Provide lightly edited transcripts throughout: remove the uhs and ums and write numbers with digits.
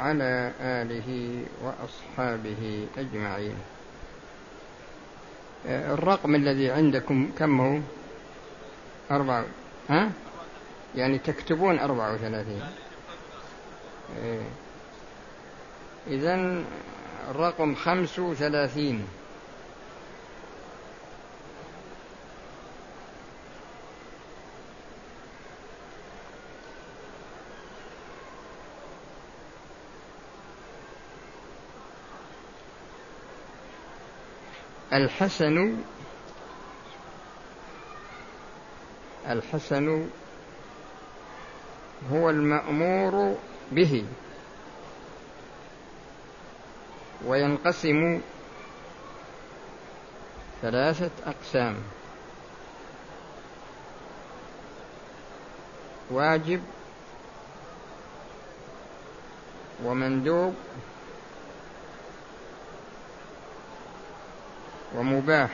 وعلى آله وأصحابه أجمعين. الرقم الذي عندكم كم هو؟ 4. يعني تكتبون 34. إذن الرقم 35. الحسن هو المأمور به، وينقسم 3 أقسام: واجب، ومندوب، ومباح.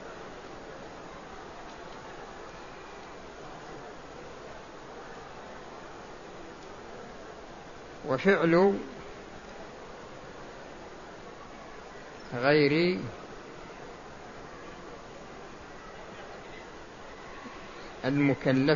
وفعل غير المكلف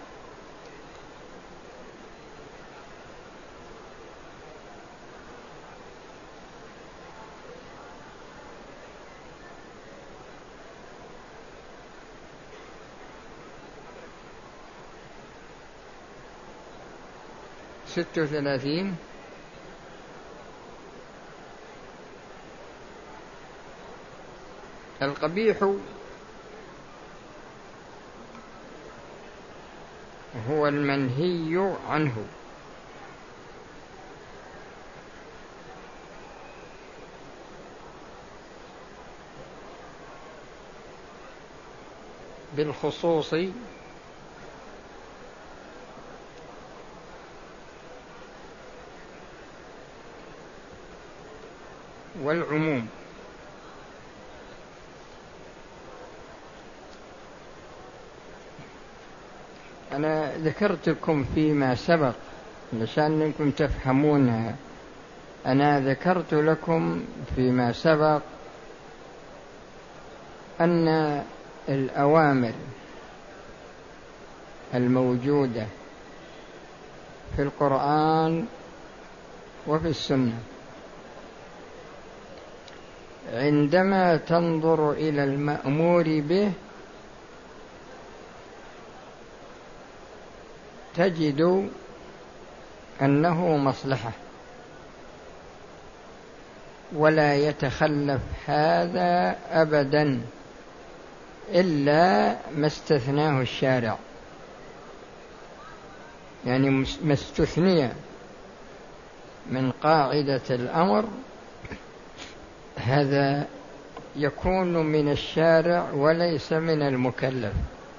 ستة وثلاثين. القبيح هو المنهي عنه، بالخصوص والعموم. أنا ذكرت لكم فيما سبق علشان أنكم تفهمونها. أنا ذكرت لكم فيما سبق أن الأوامر الموجودة في القرآن وفي السنة عندما تنظر إلى المأمور به تجد أنه مصلحة، ولا يتخلف هذا أبدا إلا ما استثناه الشارع. يعني ما استثني من قاعدة الأمر هذا يكون من الشارع وليس من المكلف.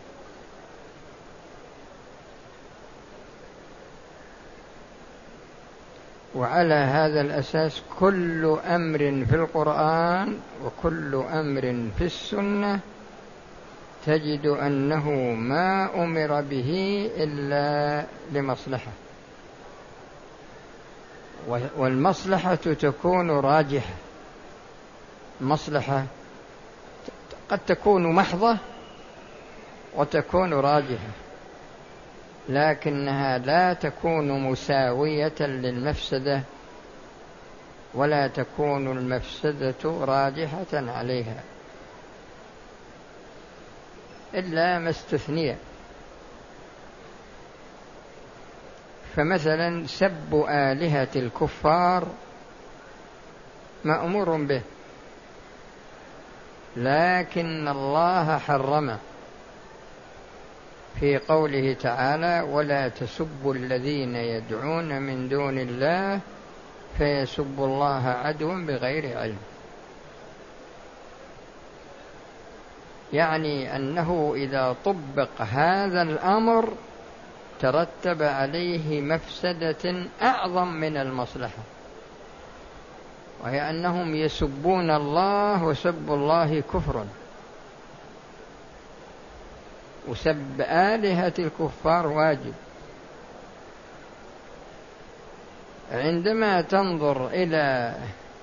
وعلى هذا الأساس كل أمر في القرآن وكل أمر في السنة تجد أنه ما أمر به إلا لمصلحة، والمصلحة تكون راجحة. مصلحة قد تكون محضة وتكون راجحة، لكنها لا تكون مساوية للمفسدة، ولا تكون المفسدة راجحة عليها إلا ما استثني. فمثلا سب آلهة الكفار مأمور به، لكن الله حرمه في قوله تعالى: ولا تسبوا الذين يدعون من دون الله فيسبوا الله عدوا بغير علم. يعني أنه إذا طبق هذا الأمر ترتب عليه مفسدة أعظم من المصلحة، وهي أنهم يسبون الله، وسب الله كفر، وسب آلهة الكفار واجب. عندما تنظر إلى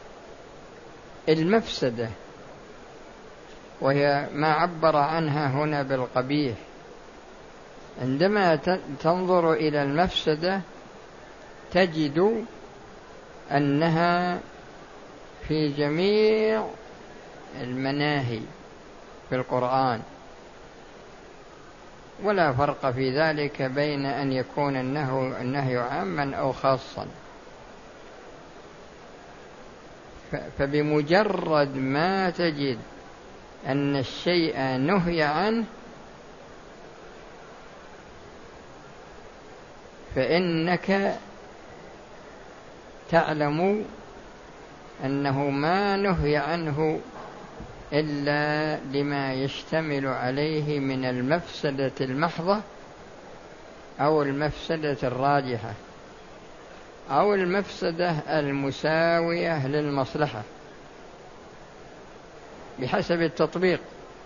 المفسدة، وهي ما عبر عنها هنا بالقبيح، عندما تنظر إلى المفسدة تجد أنها في جميع المناهي في القرآن، ولا فرق في ذلك بين أن يكون النهي عاما أو خاصا. فبمجرد ما تجد أن الشيء نهي عنه فإنك تعلم أنه ما نهي عنه إلا لما يشتمل عليه من المفسدة المحضة أو المفسدة الراجحة أو المفسدة المساوية للمصلحة بحسب التطبيق.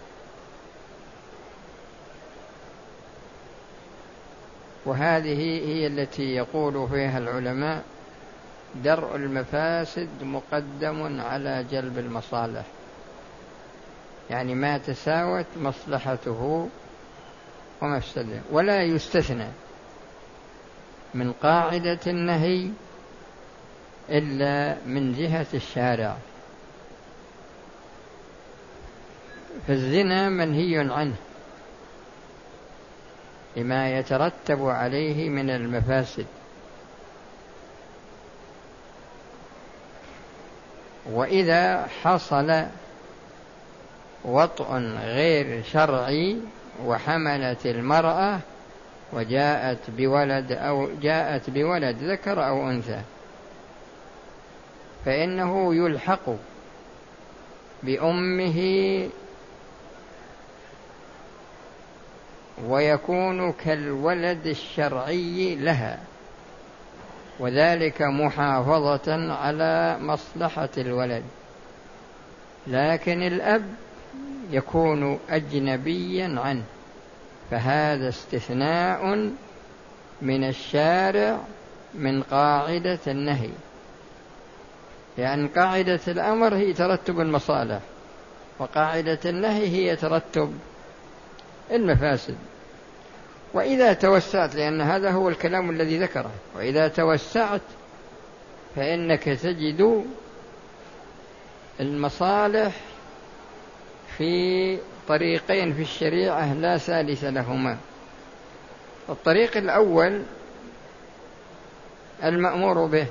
وهذه هي التي يقول فيها العلماء: درء المفاسد مقدم على جلب المصالح، يعني ما تساوت مصلحته ومفسده. ولا يستثنى من قاعدة النهي إلا من جهة الشارع. فالزنا منهي عنه لما يترتب عليه من المفاسد، وإذا حصل وطء غير شرعي وحملت المرأة وجاءت بولد أو جاءت بولد ذكر أو أنثى فإنه يلحق بأمه ويكون كالولد الشرعي لها، وذلك محافظة على مصلحة الولد. لكن الأب يكون أجنبيا عنه، فهذا استثناء من الشارع من قاعدة النهي، لأن قاعدة الأمر هي ترتب المصالح، وقاعدة النهي هي ترتب المفاسد. وإذا توسعت، لأن هذا هو الكلام الذي ذكره، وإذا توسعت فإنك تجد المصالح في طريقين في الشريعة لا ثالث لهما. الطريق الأول المأمور به،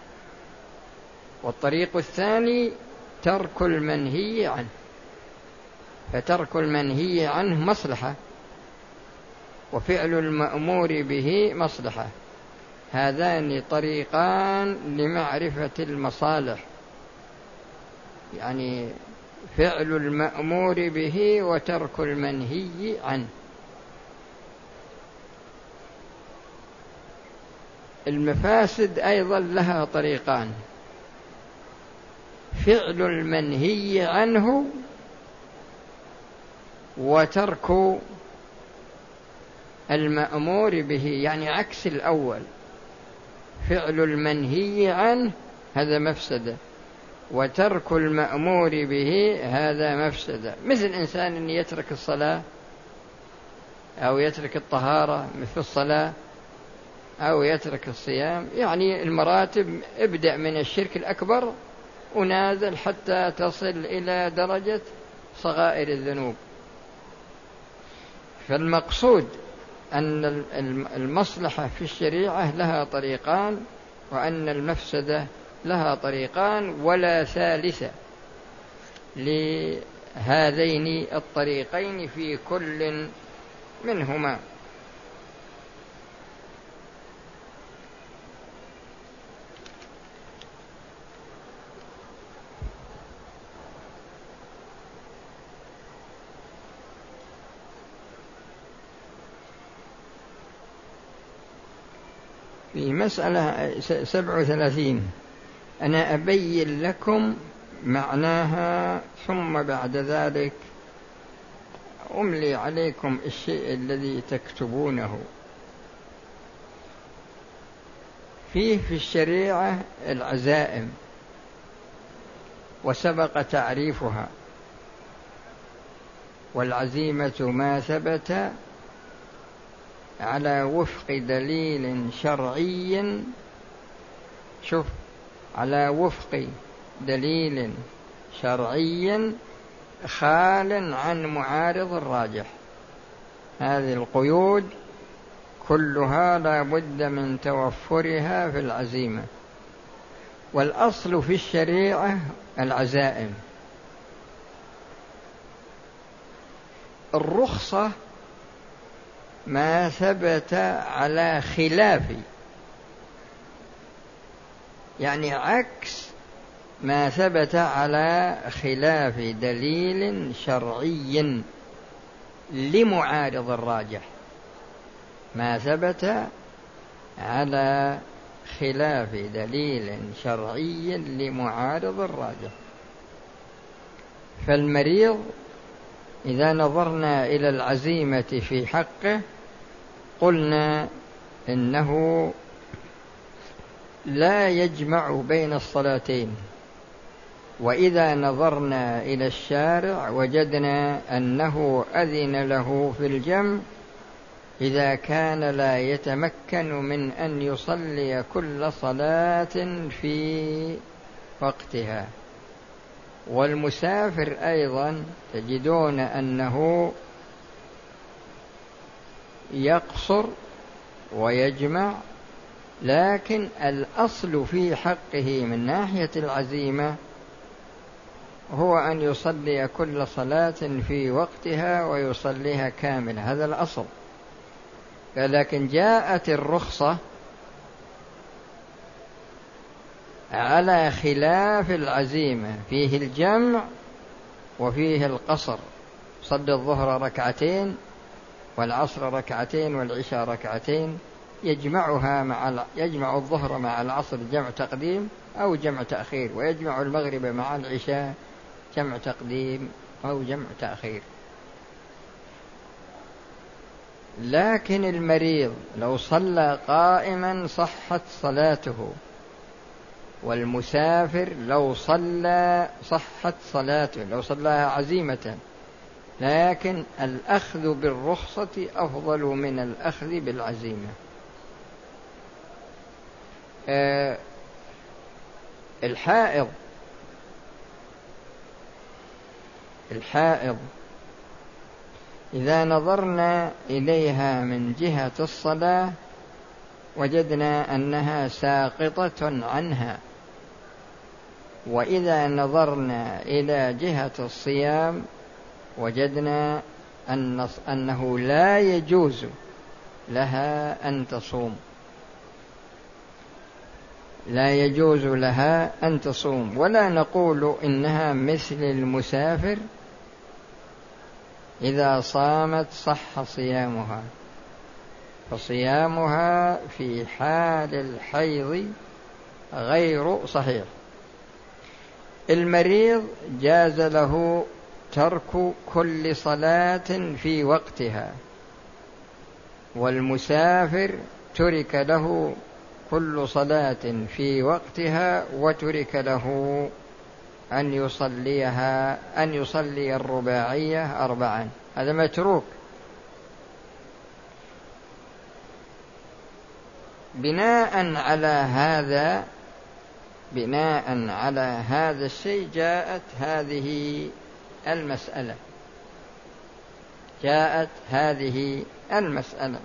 والطريق الثاني ترك المنهي عنه. فترك المنهي عنه مصلحة، وفعل المأمور به مصلحة. هذان طريقان لمعرفة المصالح، يعني فعل المأمور به وترك المنهي عنه. المفاسد أيضا لها طريقان: فعل المنهي عنه وترك المأمور به، يعني عكس الأول. فعل المنهي عنه هذا مفسدة، وترك المأمور به هذا مفسدة. مثل إنسان يترك الصلاة أو يترك الطهارة مثل الصلاة، أو يترك الصيام، يعني المراتب ابدأ من الشرك الأكبر ونازل حتى تصل إلى درجة صغائر الذنوب. فالمقصود أن المصلحة في الشريعة لها طريقان، وأن المفسدة لها طريقان، ولا ثالث لهذين الطريقين في كل منهما. في مسألة 37 أنا أبين لكم معناها، ثم بعد ذلك أملي عليكم الشيء الذي تكتبونه. في الشريعة العزائم وسبق تعريفها. والعزيمة ما ثبت على وفق دليل شرعي، شوف، على وفق دليل شرعي خال عن معارض الراجح. هذه القيود كلها لا بد من توفرها في العزيمة. والأصل في الشريعة العزائم. الرخصة ما ثبت على خلاف، يعني عكس ما ثبت على خلاف دليل شرعي لمعارض الراجح. ما ثبت على خلاف دليل شرعي لمعارض الراجح. فالمريض إذا نظرنا إلى العزيمة في حقه قلنا إنه لا يجمع بين الصلاتين. وإذا نظرنا إلى الشارع وجدنا أنه أذن له في الجمع إذا كان لا يتمكن من أن يصلي كل صلاة في وقتها. والمسافر أيضا تجدون أنه يقصر ويجمع، لكن الأصل في حقه من ناحية العزيمة هو أن يصلي كل صلاة في وقتها ويصليها كاملة، هذا الأصل. لكن جاءت الرخصة على خلاف العزيمة، فيه الجمع وفيه القصر. صلي الظهر ركعتين والعصر ركعتين والعشاء ركعتين، يجمع الظهر مع العصر جمع تقديم أو جمع تأخير، ويجمع المغرب مع العشاء جمع تقديم أو جمع تأخير. لكن المريض لو صلى قائما صحت صلاته، والمسافر لو صلى صحت صلاته لو صلاها عزيمة. لكن الأخذ بالرخصة أفضل من الأخذ بالعزيمة. الحائض إذا نظرنا إليها من جهة الصلاة وجدنا أنها ساقطة عنها، وإذا نظرنا إلى جهة الصيام وجدنا أنه لا يجوز لها أن تصوم، لا يجوز لها أن تصوم. ولا نقول إنها مثل المسافر إذا صامت صح صيامها، فصيامها في حال الحيض غير صحيح. المريض جاز له ترك كل صلاة في وقتها، والمسافر ترك له كل صلاة في وقتها وترك له أن يصلي الرباعية 4، هذا متروك. بناء على هذا الشيء جاءت هذه المسألة.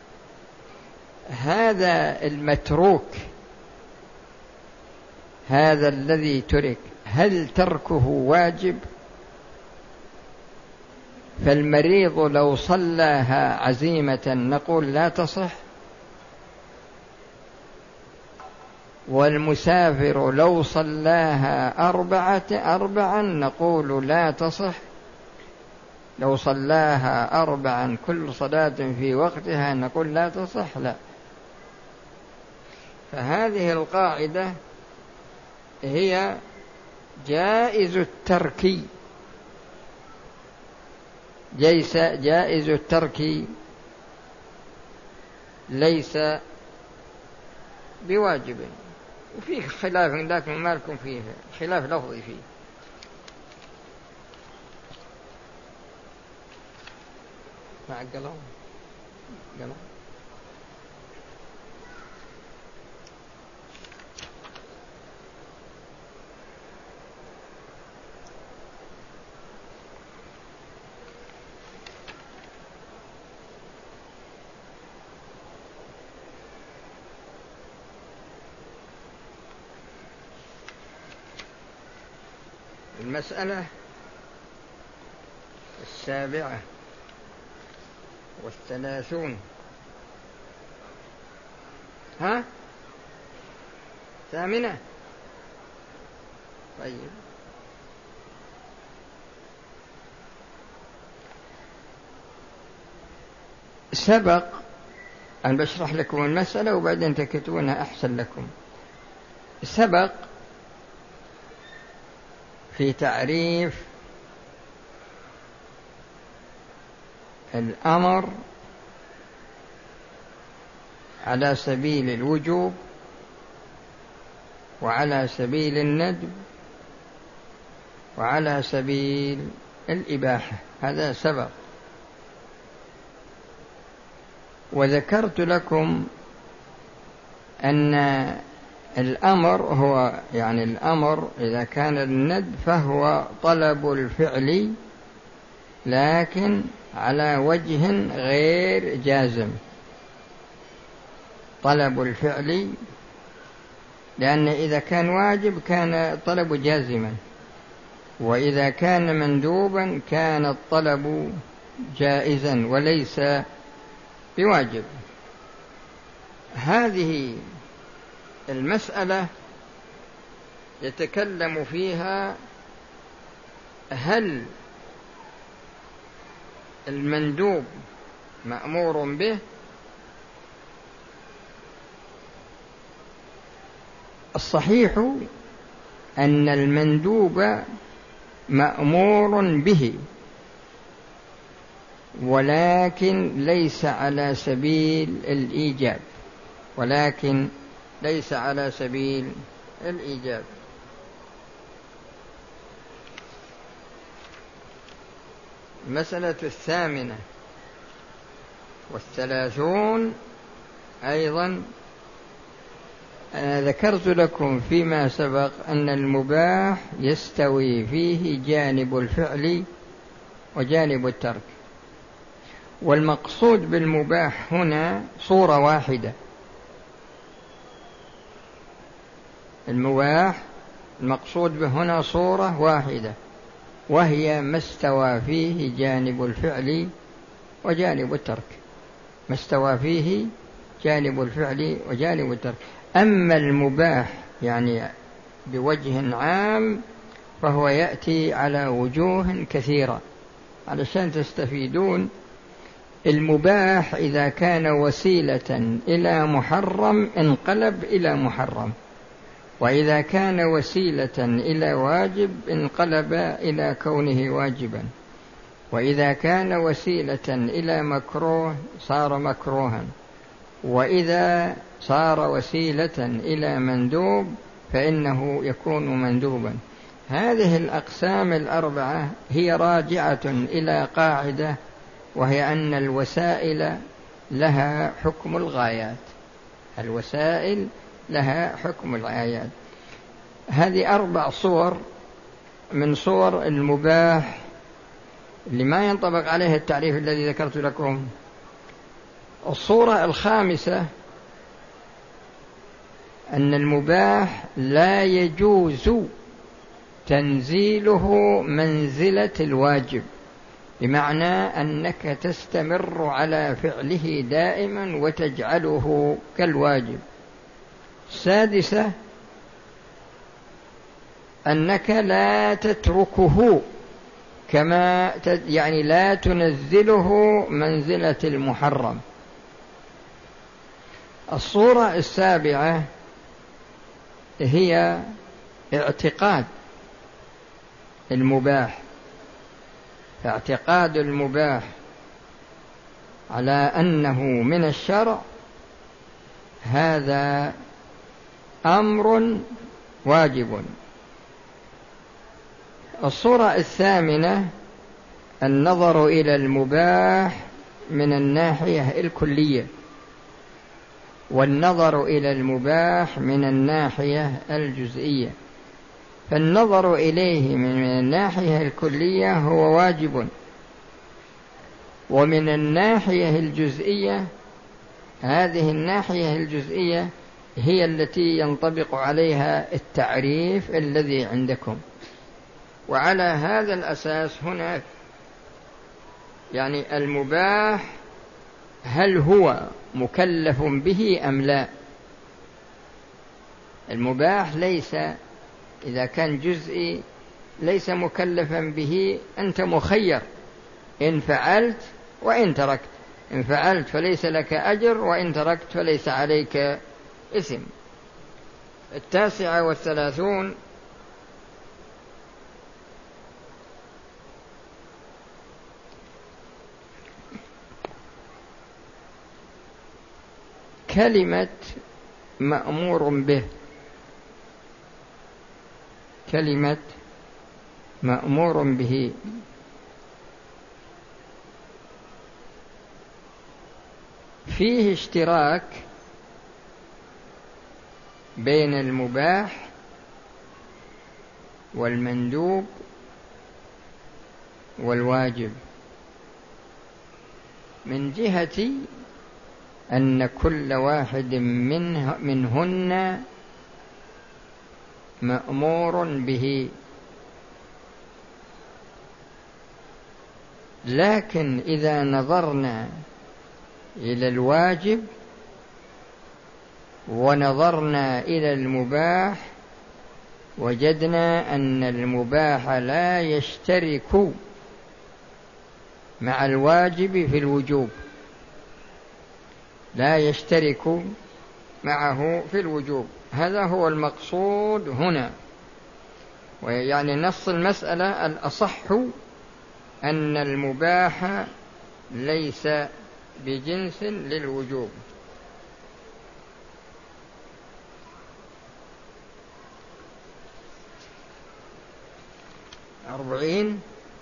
هذا المتروك، هذا الذي ترك، هل تركه واجب؟ فالمريض لو صلاها عزيمة نقول لا تصح، والمسافر لو صلاها 4 نقول لا تصح. لو صلاها 4 كل صلاة في وقتها نقول لا تصح، لا. فهذه القاعدة هي جائز الترك ليس بواجب، وفيه خلاف لكن ما لكم فيه خلاف لفظي فيه. مع قلم المسألة 37. ها 8. طيب، سبق أن بشرح لكم المسألة وبعدين تكتبونها أحسن لكم. سبق في تعريف الأمر على سبيل الوجوب وعلى سبيل الندب وعلى سبيل الإباحة، هذا سبق. وذكرت لكم أن الأمر هو يعني الأمر إذا كان الندب فهو طلب الفعل لكن على وجه غير جازم، طلب الفعل، لأن إذا كان واجب كان الطلب جازما، وإذا كان مندوبا كان الطلب جائزا وليس بواجب. هذه المسألة يتكلم فيها هل المندوب مأمور به؟ الصحيح أن المندوب مأمور به، ولكن ليس على سبيل الإيجاب، ولكن ليس على سبيل الإيجاب. المسألة 38 أيضا أنا ذكرت لكم فيما سبق أن المباح يستوي فيه جانب الفعل وجانب الترك، والمقصود بالمباح هنا صورة واحدة. المباح المقصود به هنا صورة واحدة، وهي ما استوى فيه جانب الفعل وجانب الترك، ما استوى فيه جانب الفعل وجانب الترك. أما المباح يعني بوجه عام فهو يأتي على وجوه كثيرة علشان تستفيدون. المباح إذا كان وسيلة إلى محرم انقلب إلى محرم، وإذا كان وسيلة إلى واجب انقلب إلى كونه واجبا، وإذا كان وسيلة إلى مكروه صار مكروها، وإذا صار وسيلة إلى مندوب فإنه يكون مندوبا. هذه الأقسام الأربعة هي راجعة إلى قاعدة، وهي أن الوسائل لها حكم الغايات، الوسائل لها حكم الغايات. هذه 4 صور من صور المباح اللي ما ينطبق عليه التعريف الذي ذكرت لكم. الصورة الخامسة أن المباح لا يجوز تنزيله منزلة الواجب، بمعنى أنك تستمر على فعله دائما وتجعله كالواجب. السادسة أنك لا تتركه كما يعني لا تنزله منزلة المحرم. الصورة السابعة هي اعتقاد المباح، اعتقاد المباح على أنه من الشرع، هذا أمر واجب. الصورة الثامنة النظر إلى المباح من الناحية الكلية، والنظر إلى المباح من الناحية الجزئية. فالنظر إليه من الناحية الكلية هو واجب، ومن الناحية الجزئية هذه الناحية الجزئية هي التي ينطبق عليها التعريف الذي عندكم. وعلى هذا الأساس هنا يعني المباح هل هو مكلف به أم لا؟ المباح ليس، إذا كان جزئي ليس مكلفا به، أنت مخير إن فعلت وإن تركت. إن فعلت فليس لك أجر، وإن تركت فليس عليك إثم. 39 كلمة مأمور به. كلمة مأمور به فيه اشتراك بين المباح والمندوب والواجب، من جهة أن كل واحد منهن مأمور به. لكن إذا نظرنا إلى الواجب ونظرنا إلى المباح وجدنا أن المباح لا يشترك مع الواجب في الوجوب، لا يشترك معه في الوجوب. هذا هو المقصود هنا. ويعني نص المسألة الأصح أن المباح ليس بجنس للوجوب. 40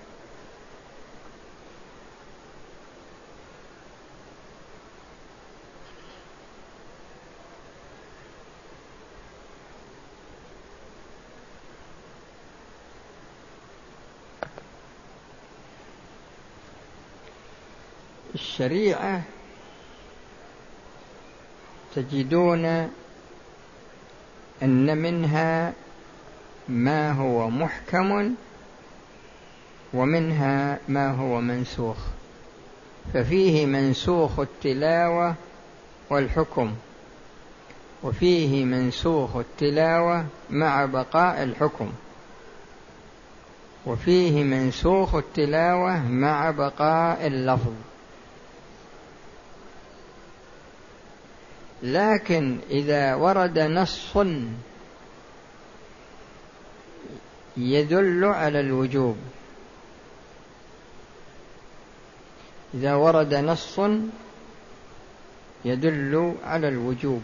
الشريعة تجدون أن منها ما هو محكم ومنها ما هو منسوخ. ففيه منسوخ التلاوة والحكم، وفيه منسوخ التلاوة مع بقاء الحكم، وفيه منسوخ التلاوة مع بقاء اللفظ. لكن إذا ورد نص يدل على الوجوب، إذا ورد نص يدل على الوجوب،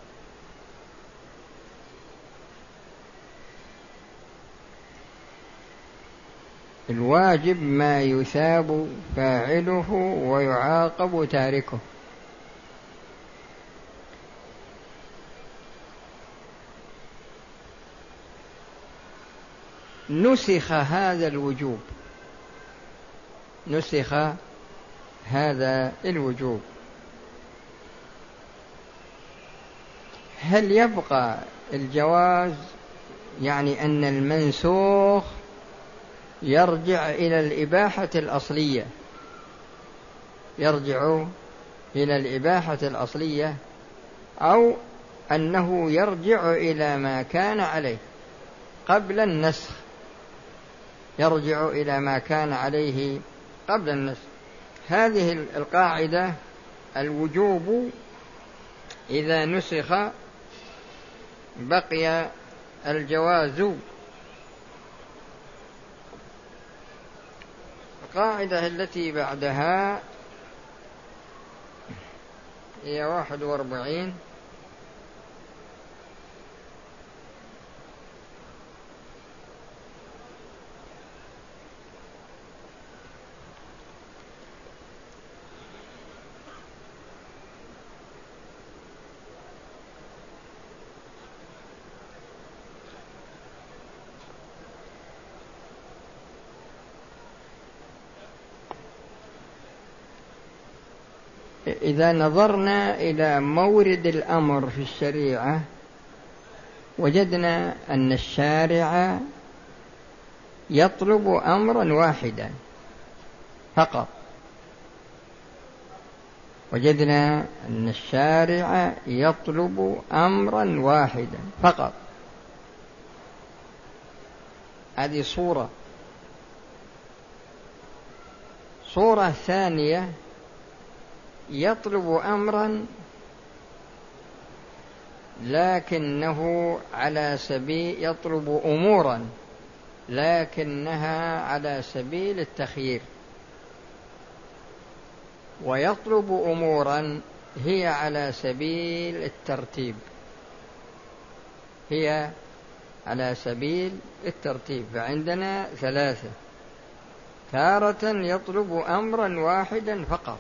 الواجب ما يثاب فاعله ويعاقب تاركه. نسخ هذا الوجوب، نسخ هذا الوجوب. هل يبقى الجواز؟ يعني أن المنسوخ يرجع إلى الإباحة الأصلية، يرجع إلى الإباحة الأصلية، أو أنه يرجع إلى ما كان عليه قبل النسخ، يرجع إلى ما كان عليه قبل النسخ. هذه القاعدة الوجوب إذا نسخ بقي الجواز. القاعدة التي بعدها هي 41 إذا نظرنا إلى مورد الأمر في الشريعة وجدنا أن الشارع يطلب أمرا واحدا فقط. وجدنا أن الشارع يطلب أمرا واحدا فقط. هذه صورة ثانية، يطلب أمرا لكنه على سبيل، يطلب أمورا لكنها على سبيل التخيير، ويطلب أمورا هي على سبيل الترتيب، هي على سبيل الترتيب. فعندنا ثلاثة: تارة يطلب أمرا واحدا فقط،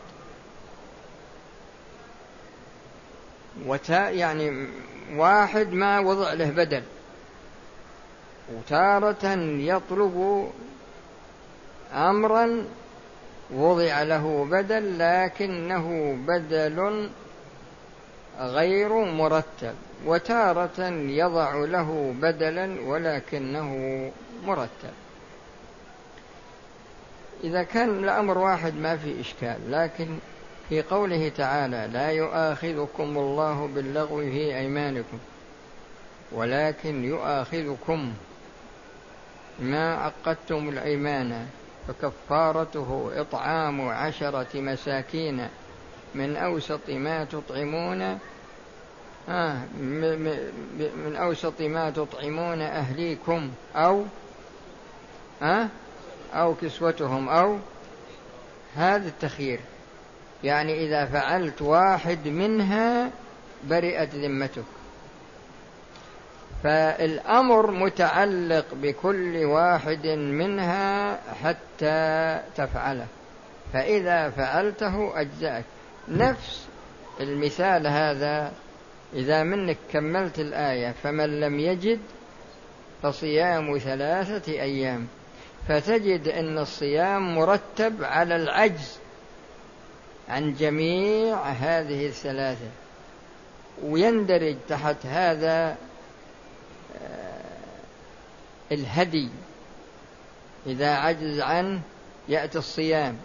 يعني واحد ما وضع له بدل، وتارة يطلب أمرا وضع له بدل لكنه بدل غير مرتب، وتارة يضع له بدلا ولكنه مرتب. إذا كان الأمر واحد ما في إشكال، لكن في قوله تعالى: لا يؤاخذكم الله باللغو في أيمانكم ولكن يؤاخذكم ما عقدتم الأيمان فكفارته إطعام 10 مساكين من أوسط ما تطعمون من أوسط ما تطعمون أهليكم أو كسوتهم، أو هذا التخيير. يعني إذا فعلت واحد منها برئت ذمتك. فالأمر متعلق بكل واحد منها حتى تفعله، فإذا فعلته أجزأك. نفس المثال هذا إذا منك كملت الآية: فمن لم يجد فصيام 3 أيام، فتجد أن الصيام مرتب على العجز عن جميع هذه الثلاثة، ويندرج تحت هذا الهدي. إذا عجز عنه يأتي الصيام،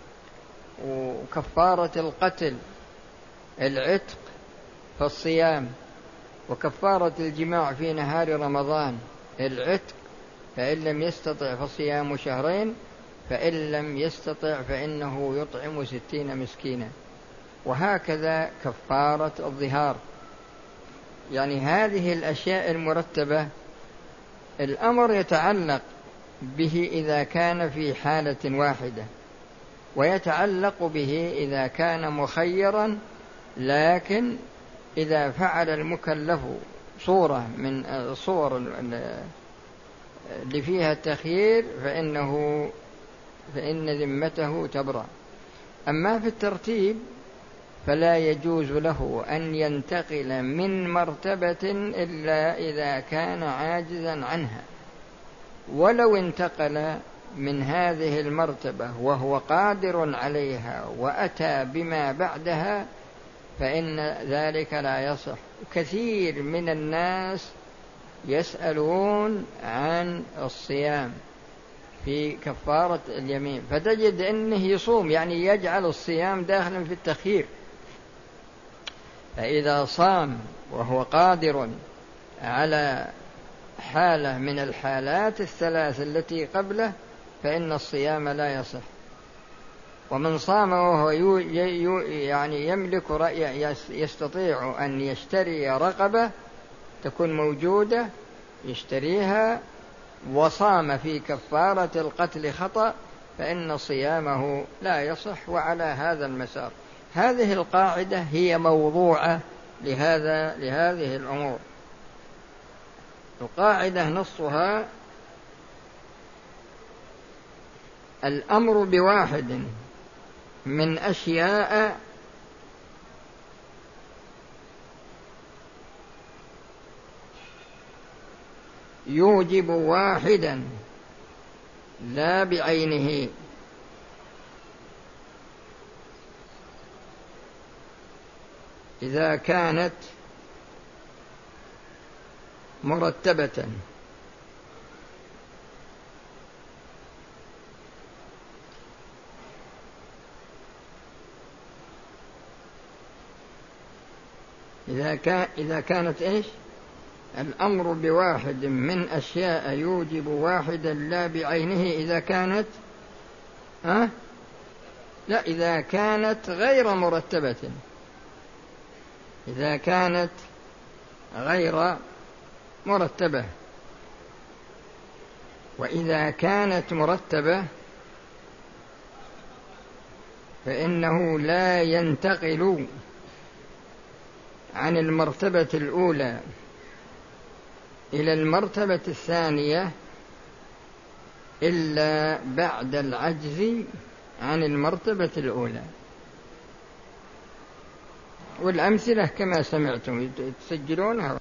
وكفارة القتل العتق فالصيام، وكفارة الجماع في نهار رمضان العتق، فإن لم يستطع فصيام 2 شهر، فإن لم يستطع فإنه يطعم 60 مسكينا، وهكذا كفارة الظهار. يعني هذه الأشياء المرتبة الأمر يتعلق به إذا كان في حالة واحدة، ويتعلق به إذا كان مخيرا، لكن إذا فعل المكلف صورة من الصور اللي فيها التخيير فإن ذمته تبرأ. أما في الترتيب فلا يجوز له أن ينتقل من مرتبة إلا إذا كان عاجزا عنها، ولو انتقل من هذه المرتبة وهو قادر عليها وأتى بما بعدها فإن ذلك لا يصح. كثير من الناس يسألون عن الصيام في كفارة اليمين، فتجد أنه يصوم، يعني يجعل الصيام داخلا في التخيير. فإذا صام وهو قادر على حالة من الحالات الثلاث التي قبله فإن الصيام لا يصح. ومن صام وهو يعني يملك يستطيع أن يشتري رقبة تكون موجودة يشتريها، وصام في كفارة القتل خطأ، فإن صيامه لا يصح. وعلى هذا المسار هذه القاعدة هي موضوعة لهذه الأمور. القاعدة نصها: الأمر بواحد من أشياء يوجب واحدا لا بعينه، إذا كانت مرتبة، إذا كانت إيش؟ الأمر بواحد من أشياء يوجب واحدا لا بعينه إذا كانت لا، إذا كانت غير مرتبة، إذا كانت غير مرتبة. وإذا كانت مرتبة فإنه لا ينتقل عن المرتبة الأولى إلى المرتبة الثانية إلا بعد العجز عن المرتبة الأولى. والأمثلة كما سمعتم تسجلونها.